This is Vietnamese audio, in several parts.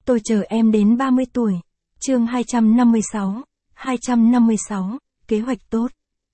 Tôi chờ em đến 30 tuổi. Chương 256, kế hoạch tốt.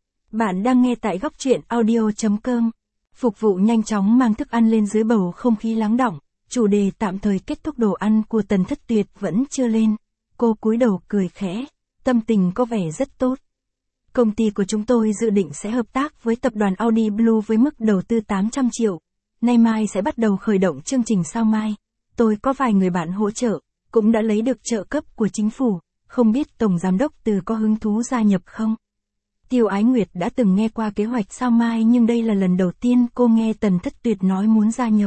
Bạn đang nghe tại góc truyện audio.com. Phục vụ nhanh chóng mang thức ăn lên dưới bầu không khí lắng đọng, chủ đề tạm thời kết thúc đồ ăn của Tần Thất Tuyệt vẫn chưa lên. Cô cúi đầu cười khẽ, tâm tình có vẻ rất tốt. Công ty của chúng tôi dự định sẽ hợp tác với tập đoàn Audi Blue với mức đầu tư 800 triệu. Nay mai sẽ bắt đầu khởi động chương trình sao mai. Tôi có vài người bạn hỗ trợ, cũng đã lấy được trợ cấp của chính phủ, không biết Tổng Giám đốc Từ có hứng thú gia nhập không? Tiêu Ái Nguyệt đã từng nghe qua kế hoạch sao mai nhưng đây là lần đầu tiên cô nghe Tần Thất Tuyệt nói muốn gia nhập.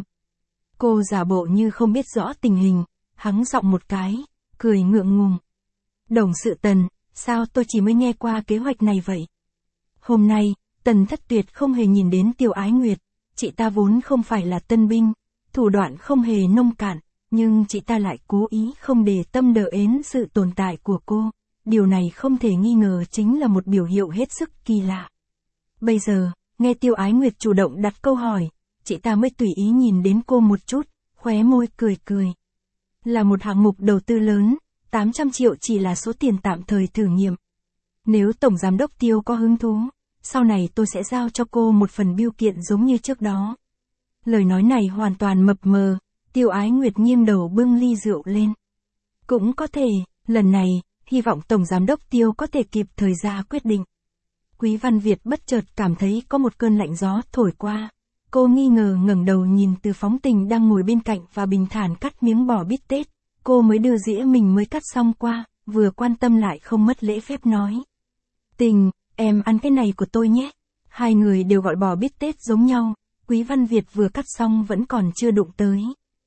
Cô giả bộ như không biết rõ tình hình, hắng giọng một cái, cười ngượng ngùng. Đồng sự Tần, sao tôi chỉ mới nghe qua kế hoạch này vậy? Hôm nay, Tần Thất Tuyệt không hề nhìn đến Tiêu Ái Nguyệt, chị ta vốn không phải là tân binh, thủ đoạn không hề nông cạn, nhưng chị ta lại cố ý không để tâm đến sự tồn tại của cô. Điều này không thể nghi ngờ chính là một biểu hiệu hết sức kỳ lạ. Bây giờ, nghe Tiêu Ái Nguyệt chủ động đặt câu hỏi, chị ta mới tùy ý nhìn đến cô một chút, khóe môi cười cười. Là một hạng mục đầu tư lớn, 800 triệu chỉ là số tiền tạm thời thử nghiệm. Nếu Tổng Giám đốc Tiêu có hứng thú, sau này tôi sẽ giao cho cô một phần bill kiện giống như trước đó. Lời nói này hoàn toàn mập mờ, Tiêu Ái Nguyệt nghiêng đầu bưng ly rượu lên. Cũng có thể, lần này, hy vọng Tổng Giám đốc Tiêu có thể kịp thời ra quyết định. Quý Văn Việt bất chợt cảm thấy có một cơn lạnh gió thổi qua. Cô nghi ngờ ngẩng đầu nhìn Từ Phóng Tình đang ngồi bên cạnh và bình thản cắt miếng bò bít tết. Cô mới đưa dĩa mình mới cắt xong qua, vừa quan tâm lại không mất lễ phép nói. Tình, em ăn cái này của tôi nhé. Hai người đều gọi bò bít tết giống nhau, Quý Văn Việt vừa cắt xong vẫn còn chưa đụng tới.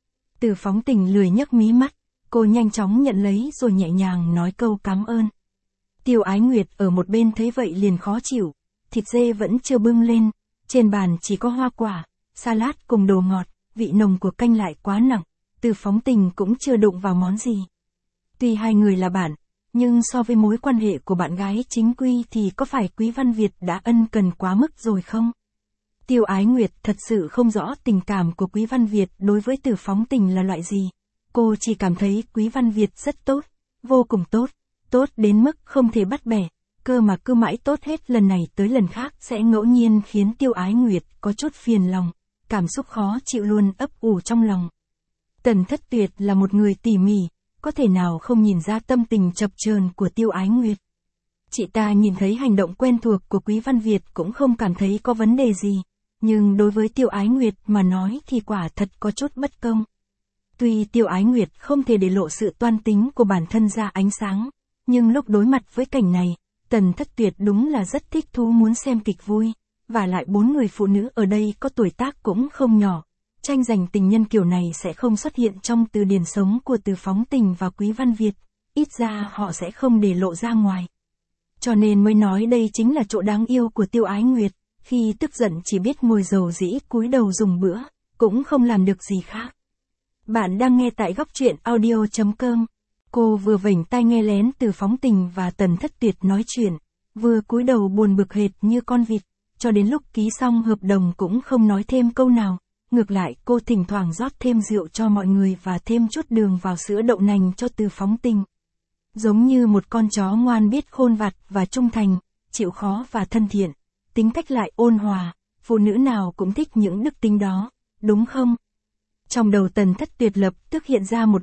Từ Phóng Tình lười nhấc mí mắt, cô nhanh chóng nhận lấy rồi nhẹ nhàng nói câu cảm ơn. Tiêu Ái Nguyệt ở một bên thấy vậy liền khó chịu, thịt dê vẫn chưa bưng lên, trên bàn chỉ có hoa quả, salad cùng đồ ngọt, vị nồng của canh lại quá nặng, Từ Phóng Tình cũng chưa đụng vào món gì. Tuy hai người là bạn, nhưng so với mối quan hệ của bạn gái chính quy thì có phải Quý Văn Việt đã ân cần quá mức rồi không? Tiêu Ái Nguyệt thật sự không rõ tình cảm của Quý Văn Việt đối với Từ Phóng Tình là loại gì. Cô chỉ cảm thấy Quý Văn Việt rất tốt, vô cùng tốt, tốt đến mức không thể bắt bẻ, cơ mà cứ mãi tốt hết lần này tới lần khác sẽ ngẫu nhiên khiến Tiêu Ái Nguyệt có chút phiền lòng, cảm xúc khó chịu luôn ấp ủ trong lòng. Tần Thất Tuyệt là một người tỉ mỉ, có thể nào không nhìn ra tâm tình chập chờn của Tiêu Ái Nguyệt. Chị ta nhìn thấy hành động quen thuộc của Quý Văn Việt cũng không cảm thấy có vấn đề gì, nhưng đối với Tiêu Ái Nguyệt mà nói thì quả thật có chút bất công. Tuy Tiêu Ái Nguyệt không thể để lộ sự toan tính của bản thân ra ánh sáng, nhưng lúc đối mặt với cảnh này, Tần Thất Tuyệt đúng là rất thích thú muốn xem kịch vui, và lại 4 người phụ nữ ở đây có tuổi tác cũng không nhỏ. Tranh giành tình nhân kiểu này sẽ không xuất hiện trong từ điển sống của Từ Phóng Tình và Quý Văn Việt, ít ra họ sẽ không để lộ ra ngoài. Cho nên mới nói đây chính là chỗ đáng yêu của Tiêu Ái Nguyệt, khi tức giận chỉ biết ngồi dầu dĩ cúi đầu dùng bữa, cũng không làm được gì khác. Bạn đang nghe tại góc truyện audio.com. Cô vừa vểnh tai nghe lén Từ Phóng Tình và Tần Thất Tuyệt nói chuyện, vừa cúi đầu buồn bực hệt như con vịt, cho đến lúc ký xong hợp đồng cũng không nói thêm câu nào. Ngược lại cô thỉnh thoảng rót thêm rượu cho mọi người và thêm chút đường vào sữa đậu nành cho Từ Phóng Tình. Giống như một con chó ngoan biết khôn vặt và trung thành, chịu khó và thân thiện, tính cách lại ôn hòa, phụ nữ nào cũng thích những đức tính đó, đúng không? Trong đầu Tần Thất Tuyệt lập tức hiện ra một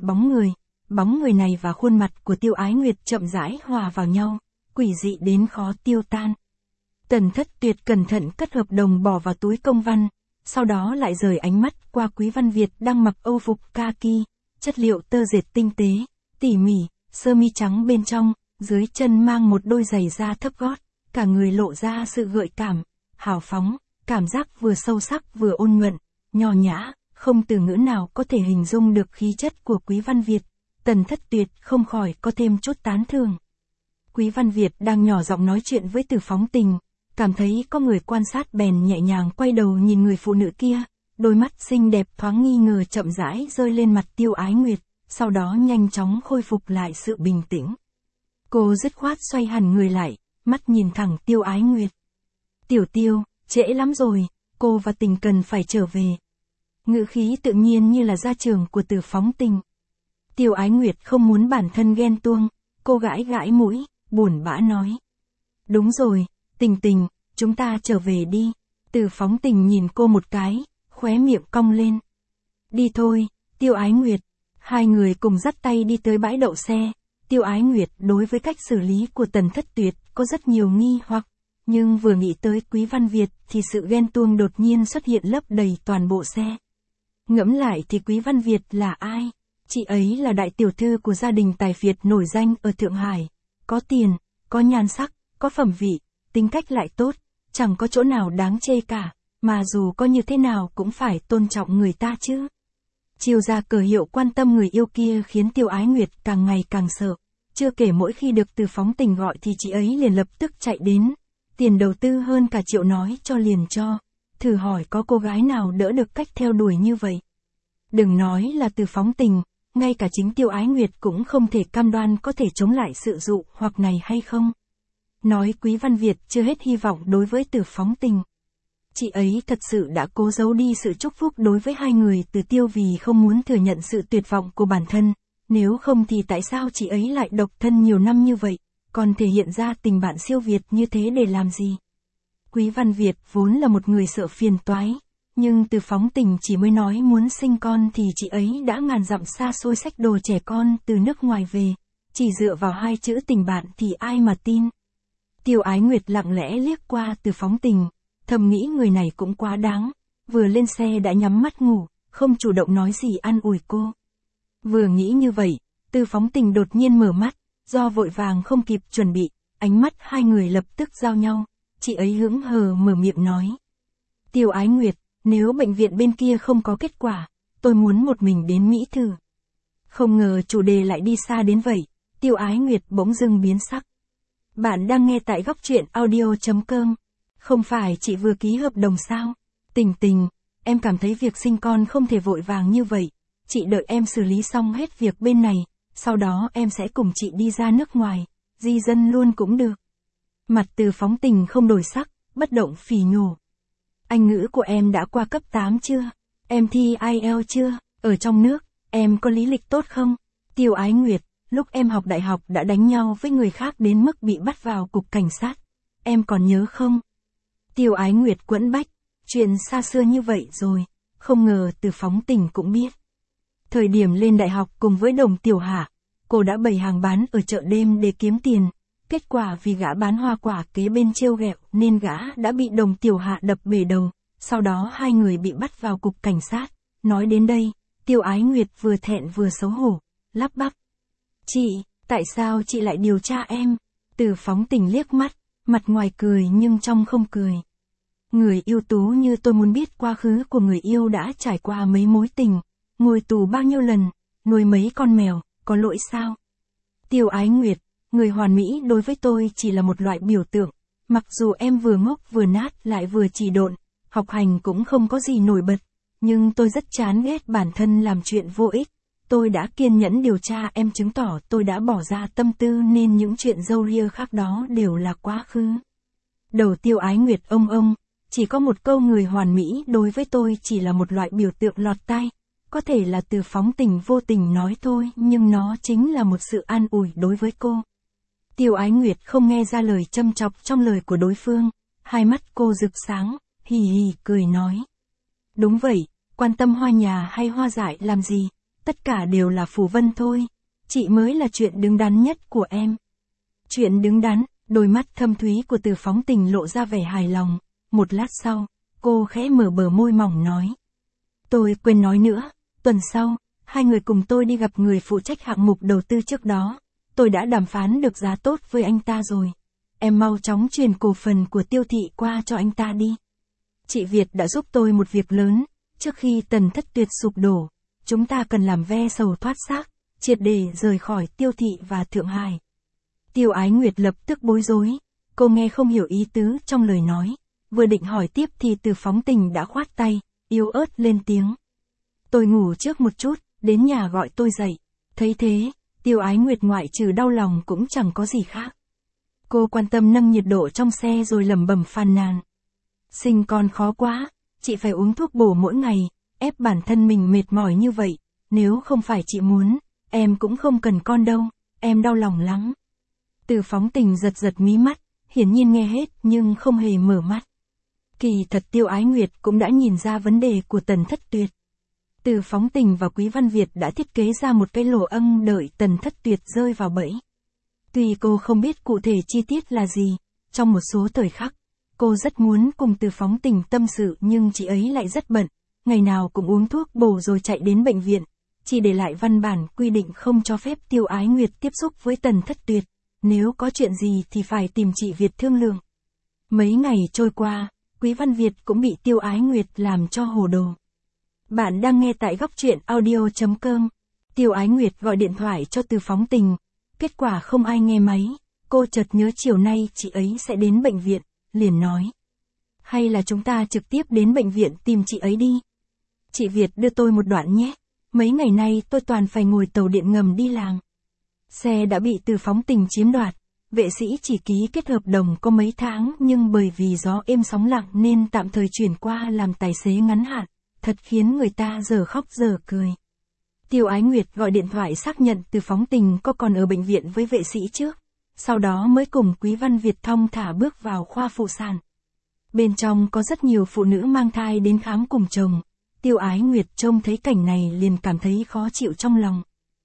bóng người này và khuôn mặt của Tiêu Ái Nguyệt chậm rãi hòa vào nhau, quỷ dị đến khó tiêu tan. Tần Thất Tuyệt cẩn thận cất hợp đồng bỏ vào túi công văn, sau đó lại rời ánh mắt qua Quý Văn Việt đang mặc âu phục kaki, chất liệu tơ dệt tinh tế, tỉ mỉ, sơ mi trắng bên trong, dưới chân mang một đôi giày da thấp gót, cả người lộ ra sự gợi cảm, hào phóng, cảm giác vừa sâu sắc vừa ôn nhuận, nho nhã, không từ ngữ nào có thể hình dung được khí chất của Quý Văn Việt. Tần Thất Tuyệt không khỏi có thêm chút tán thưởng. Quý Văn Việt đang nhỏ giọng nói chuyện với Từ Phóng Tình, cảm thấy có người quan sát bèn nhẹ nhàng quay đầu nhìn người phụ nữ kia, đôi mắt xinh đẹp thoáng nghi ngờ chậm rãi rơi lên mặt Tiêu Ái Nguyệt, sau đó nhanh chóng khôi phục lại sự bình tĩnh. Cô dứt khoát xoay hẳn người lại, mắt nhìn thẳng Tiêu Ái Nguyệt. Tiểu Tiêu, trễ lắm rồi, cô và Tình cần phải trở về. Ngữ khí tự nhiên như là gia trưởng của Từ Phóng Tình. Tiêu Ái Nguyệt không muốn bản thân ghen tuông, cô gãi gãi mũi, buồn bã nói. Đúng rồi, Tình Tình, chúng ta trở về đi. Từ Phóng Tình nhìn cô một cái, khóe miệng cong lên. Đi thôi, Tiêu Ái Nguyệt. Hai người cùng dắt tay đi tới bãi đậu xe. Tiêu Ái Nguyệt đối với cách xử lý của Tần Thất Tuyệt có rất nhiều nghi hoặc, nhưng vừa nghĩ tới Quý Văn Việt thì sự ghen tuông đột nhiên xuất hiện lấp đầy toàn bộ xe. Ngẫm lại thì Quý Văn Việt là ai? Chị ấy là đại tiểu thư của gia đình tài phiệt nổi danh ở Thượng Hải. Có tiền, có nhan sắc, có phẩm vị, tính cách lại tốt, chẳng có chỗ nào đáng chê cả, mà dù có như thế nào cũng phải tôn trọng người ta chứ. Chiêu ra cờ hiệu quan tâm người yêu kia khiến Tiêu Ái Nguyệt càng ngày càng sợ. Chưa kể mỗi khi được Từ Phóng Tình gọi thì chị ấy liền lập tức chạy đến. Tiền đầu tư hơn cả triệu nói cho liền cho. Thử hỏi có cô gái nào đỡ được cách theo đuổi như vậy. Đừng nói là Từ Phóng Tình, ngay cả chính Tiêu Ái Nguyệt cũng không thể cam đoan có thể chống lại sự dụ hoặc này hay không. Nói Quý Văn Việt chưa hết hy vọng đối với Từ Phóng Tình. Chị ấy thật sự đã cố giấu đi sự chúc phúc đối với hai người từ Tiêu vì không muốn thừa nhận sự tuyệt vọng của bản thân. Nếu không thì tại sao chị ấy lại độc thân nhiều năm như vậy, còn thể hiện ra tình bạn siêu việt như thế để làm gì? Quý Văn Việt vốn là một người sợ phiền toái, nhưng Từ Phóng Tình chỉ mới nói muốn sinh con thì chị ấy đã ngàn dặm xa xôi xách đồ trẻ con từ nước ngoài về, chỉ dựa vào hai chữ tình bạn thì ai mà tin. Tiêu Ái Nguyệt lặng lẽ liếc qua Từ Phóng Tình, thầm nghĩ người này cũng quá đáng, vừa lên xe đã nhắm mắt ngủ, không chủ động nói gì an ủi cô. Vừa nghĩ như vậy, Từ Phóng Tình đột nhiên mở mắt, do vội vàng không kịp chuẩn bị, ánh mắt hai người lập tức giao nhau, chị ấy hững hờ mở miệng nói. Tiêu Ái Nguyệt, nếu bệnh viện bên kia không có kết quả, tôi muốn một mình đến Mỹ thử. Không ngờ chủ đề lại đi xa đến vậy, Tiêu Ái Nguyệt bỗng dưng biến sắc. Bạn đang nghe tại góc truyện audio.com. Không phải chị vừa ký hợp đồng sao? Tình Tình, em cảm thấy việc sinh con không thể vội vàng như vậy. Chị đợi em xử lý xong hết việc bên này, sau đó em sẽ cùng chị đi ra nước ngoài, di dân luôn cũng được. Mặt Từ Phóng Tình không đổi sắc, bất động phỉ nhổ. Anh ngữ của em đã qua cấp 8 chưa? Em thi IELTS chưa? Ở trong nước, em có lý lịch tốt không? Tiêu Ái Nguyệt, lúc em học đại học đã đánh nhau với người khác đến mức bị bắt vào cục cảnh sát. Em còn nhớ không? Tiêu Ái Nguyệt quẫn bách, chuyện xa xưa như vậy rồi, không ngờ Từ Phóng Tình cũng biết. Thời điểm lên đại học cùng với Đồng Tiểu Hạ, cô đã bày hàng bán ở chợ đêm để kiếm tiền. Kết quả vì gã bán hoa quả kế bên trêu ghẹo nên gã đã bị Đồng Tiểu Hạ đập bể đầu, sau đó hai người bị bắt vào cục cảnh sát. Nói đến đây, Tiêu Ái Nguyệt vừa thẹn vừa xấu hổ, lắp bắp. Chị, tại sao chị lại điều tra em? Từ Phóng Tình liếc mắt, mặt ngoài cười nhưng trong không cười. Người ưu tú như tôi muốn biết quá khứ của người yêu đã trải qua mấy mối tình, ngồi tù bao nhiêu lần, nuôi mấy con mèo, có lỗi sao? Tiêu Ái Nguyệt, người hoàn mỹ đối với tôi chỉ là một loại biểu tượng, mặc dù em vừa ngốc vừa nát lại vừa trì độn, học hành cũng không có gì nổi bật, nhưng tôi rất chán ghét bản thân làm chuyện vô ích. Tôi đã kiên nhẫn điều tra em chứng tỏ tôi đã bỏ ra tâm tư nên những chuyện râu ria khác đó đều là quá khứ. Đầu Tiêu Ái Nguyệt ông, chỉ có một câu người hoàn mỹ đối với tôi chỉ là một loại biểu tượng lọt tai. Có thể là Từ Phóng Tình vô tình nói thôi nhưng nó chính là một sự an ủi đối với cô. Tiêu Ái Nguyệt không nghe ra lời châm chọc trong lời của đối phương, hai mắt cô rực sáng, hì hì cười nói. Đúng vậy, quan tâm hoa nhà hay hoa dại làm gì, tất cả đều là phù vân thôi, chị mới là chuyện đứng đắn nhất của em. Chuyện đứng đắn, đôi mắt thâm thúy của Từ Phóng Tình lộ ra vẻ hài lòng, một lát sau, cô khẽ mở bờ môi mỏng nói. Tôi quên nói nữa, tuần sau, hai người cùng tôi đi gặp người phụ trách hạng mục đầu tư trước đó. Tôi đã đàm phán được giá tốt với anh ta rồi. Em mau chóng truyền cổ phần của Tiêu thị qua cho anh ta đi. Chị Việt đã giúp tôi một việc lớn, trước khi Tần Thất Tuyệt sụp đổ, chúng ta cần làm ve sầu thoát xác, triệt để rời khỏi Tiêu thị và Thượng Hải. Tiêu Ái Nguyệt lập tức bối rối, cô nghe không hiểu ý tứ trong lời nói, vừa định hỏi tiếp thì Từ Phóng Tình đã khoát tay, yếu ớt lên tiếng. Tôi ngủ trước một chút, đến nhà gọi tôi dậy. Thấy thế, Tiêu Ái Nguyệt ngoại trừ đau lòng cũng chẳng có gì khác. Cô quan tâm nâng nhiệt độ trong xe rồi lẩm bẩm phàn nàn. Sinh con khó quá, chị phải uống thuốc bổ mỗi ngày, ép bản thân mình mệt mỏi như vậy, nếu không phải chị muốn, em cũng không cần con đâu, em đau lòng lắm. Từ Phóng Tình giật giật mí mắt, hiển nhiên nghe hết nhưng không hề mở mắt. Kỳ thật Tiêu Ái Nguyệt cũng đã nhìn ra vấn đề của Tần Thất Tuyệt. Từ Phóng Tình và Quý Văn Việt đã thiết kế ra một cái lỗ ân đợi Tần Thất Tuyệt rơi vào bẫy. Tuy cô không biết cụ thể chi tiết là gì, trong một số thời khắc, cô rất muốn cùng Từ Phóng Tình tâm sự nhưng chị ấy lại rất bận, ngày nào cũng uống thuốc bổ rồi chạy đến bệnh viện, chỉ để lại văn bản quy định không cho phép Tiêu Ái Nguyệt tiếp xúc với Tần Thất Tuyệt, nếu có chuyện gì thì phải tìm chị Việt thương lượng. Mấy ngày trôi qua, Quý Văn Việt cũng bị Tiêu Ái Nguyệt làm cho hồ đồ. Bạn đang nghe tại góc truyện audio.com. Tiêu Ái Nguyệt gọi điện thoại cho Từ Phóng Tình, kết quả không ai nghe máy, cô chợt nhớ chiều nay chị ấy sẽ đến bệnh viện, liền nói. Hay là chúng ta trực tiếp đến bệnh viện tìm chị ấy đi. Chị Việt đưa tôi một đoạn nhé, mấy ngày nay tôi toàn phải ngồi tàu điện ngầm đi làm. Xe đã bị Từ Phóng Tình chiếm đoạt, vệ sĩ chỉ ký kết hợp đồng có mấy tháng nhưng bởi vì gió êm sóng lặng nên tạm thời chuyển qua làm tài xế ngắn hạn, thật khiến người ta giờ khóc giờ cười. Tiêu Ái Nguyệt gọi điện thoại xác nhận Từ Phóng Tình có còn ở bệnh viện với vệ sĩ trước, sau đó mới cùng Quý Văn Việt thong thả bước vào khoa phụ sản. Bên trong có rất nhiều phụ nữ mang thai đến khám cùng chồng, Tiêu Ái Nguyệt trông thấy cảnh này liền cảm thấy khó chịu trong lòng.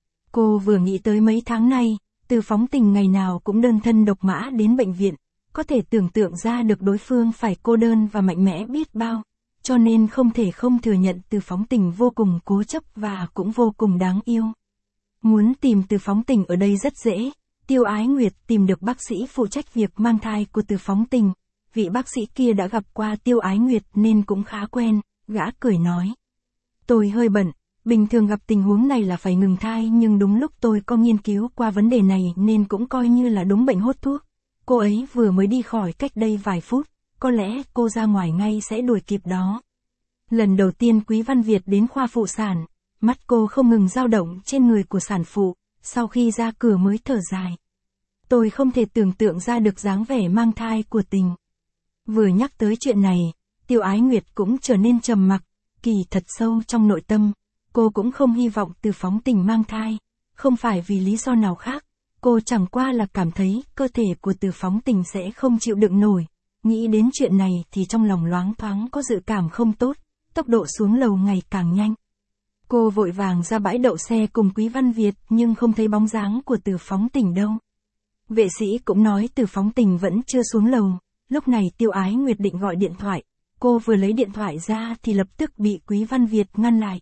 Cô vừa nghĩ tới mấy tháng nay, Từ Phóng Tình ngày nào cũng đơn thân độc mã đến bệnh viện, có thể tưởng tượng ra được đối phương phải cô đơn và mạnh mẽ biết bao, cho nên không thể không thừa nhận Từ Phóng Tình vô cùng cố chấp và cũng vô cùng đáng yêu. Muốn tìm Từ Phóng Tình ở đây rất dễ, Tiêu Ái Nguyệt tìm được bác sĩ phụ trách việc mang thai của Từ Phóng Tình, vị bác sĩ kia đã gặp qua Tiêu Ái Nguyệt nên cũng khá quen, gã cười nói. Tôi hơi bận. Bình thường gặp tình huống này là phải ngừng thai nhưng đúng lúc tôi có nghiên cứu qua vấn đề này nên cũng coi như là đúng bệnh hốt thuốc. Cô ấy vừa mới đi khỏi cách đây vài phút, có lẽ cô ra ngoài ngay sẽ đuổi kịp đó. Lần đầu tiên Quý Văn Việt đến khoa phụ sản, mắt cô không ngừng dao động trên người của sản phụ, sau khi ra cửa mới thở dài. Tôi không thể tưởng tượng ra được dáng vẻ mang thai của Tình. Vừa nhắc tới chuyện này, Tiêu Ái Nguyệt cũng trở nên trầm mặc, kỳ thật sâu trong nội tâm. Cô cũng không hy vọng Từ Phóng Tình mang thai, không phải vì lý do nào khác, cô chẳng qua là cảm thấy cơ thể của Từ Phóng Tình sẽ không chịu đựng nổi. Nghĩ đến chuyện này thì trong lòng loáng thoáng có dự cảm không tốt, tốc độ xuống lầu ngày càng nhanh. Cô vội vàng ra bãi đậu xe cùng Quý Văn Việt nhưng không thấy bóng dáng của Từ Phóng Tình đâu. Vệ sĩ cũng nói Từ Phóng Tình vẫn chưa xuống lầu, lúc này Tiêu Ái Nguyệt định gọi điện thoại, cô vừa lấy điện thoại ra thì lập tức bị Quý Văn Việt ngăn lại.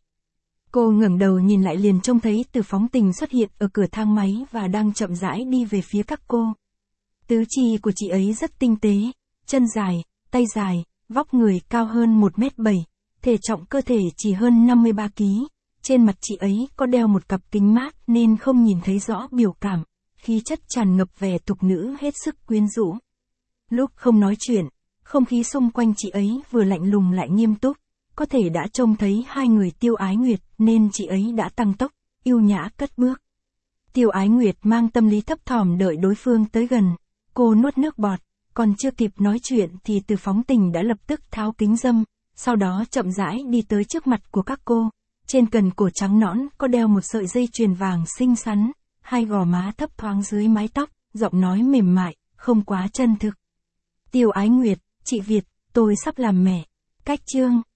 Cô ngẩng đầu nhìn lại liền trông thấy Từ Phóng Tình xuất hiện ở cửa thang máy và đang chậm rãi đi về phía các cô. Tứ chi của chị ấy rất tinh tế, chân dài, tay dài, vóc người cao hơn 1m7, thể trọng cơ thể chỉ hơn 53 kg. Trên mặt chị ấy có đeo một cặp kính mát nên không nhìn thấy rõ biểu cảm, khí chất tràn ngập vẻ tục nữ hết sức quyến rũ. Lúc không nói chuyện, không khí xung quanh chị ấy vừa lạnh lùng lại nghiêm túc. Có thể đã trông thấy hai người Tiêu Ái Nguyệt nên chị ấy đã tăng tốc, yêu nhã cất bước. Tiêu Ái Nguyệt mang tâm lý thấp thỏm đợi đối phương tới gần. Cô nuốt nước bọt, còn chưa kịp nói chuyện thì Từ Phóng Tình đã lập tức tháo kính râm, sau đó chậm rãi đi tới trước mặt của các cô. Trên cần cổ trắng nõn có đeo một sợi dây chuyền vàng xinh xắn, hai gò má thấp thoáng dưới mái tóc, giọng nói mềm mại, không quá chân thực. Tiêu Ái Nguyệt, chị Việt, tôi sắp làm mẹ. Cách chương